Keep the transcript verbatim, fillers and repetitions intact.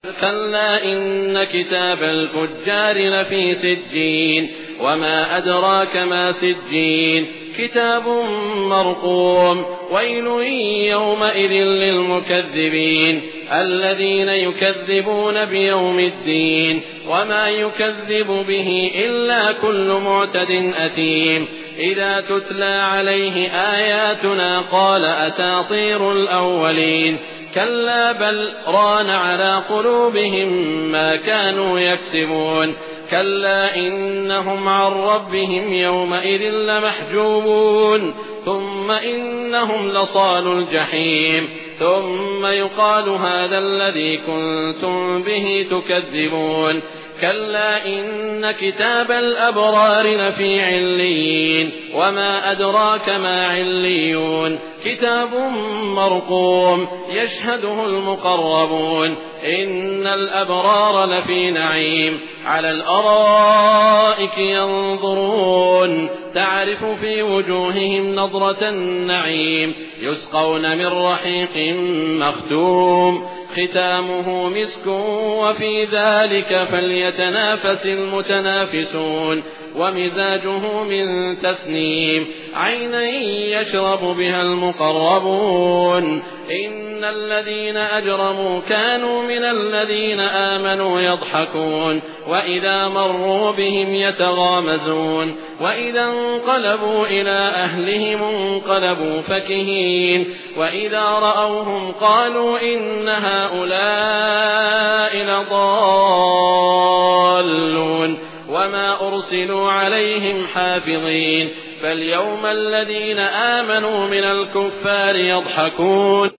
كلا إن كتاب الفجار لفي سجين وما أدراك ما سجين كتاب مرقوم ويل يومئذ للمكذبين الذين يكذبون بيوم الدين وما يكذب به إلا كل معتد أثيم إذا تتلى عليه آياتنا قال أساطير الأولين كلا بل ران على قلوبهم ما كانوا يكسبون كلا إنهم عن ربهم يومئذ لمحجوبون ثم إنهم لصالوا الجحيم ثم يقال هذا الذي كنتم به تكذبون كلا إن كتاب الأبرار لفي عليين وما أدراك ما عليون كتاب مرقوم يشهده المقربون إن الأبرار لفي نعيم على الأرائك ينظرون تعرف في وجوههم نضرة النعيم يسقون من رحيق مختوم ختامه مسك وفي ذلك فليتنافس المتنافسون ومزاجه من تسنيم عينا يشرب بها المقربون إن الذين أجرموا كانوا من الذين آمنوا يضحكون وإذا مروا بهم يتغامزون وإذا انقلبوا إلى أهلهم انقلبوا فكهين وإذا رأوهم قالوا إن هؤلاء لضالون وما أرسلوا عليهم حافظين فاليوم الذين آمنوا من الكفار يضحكون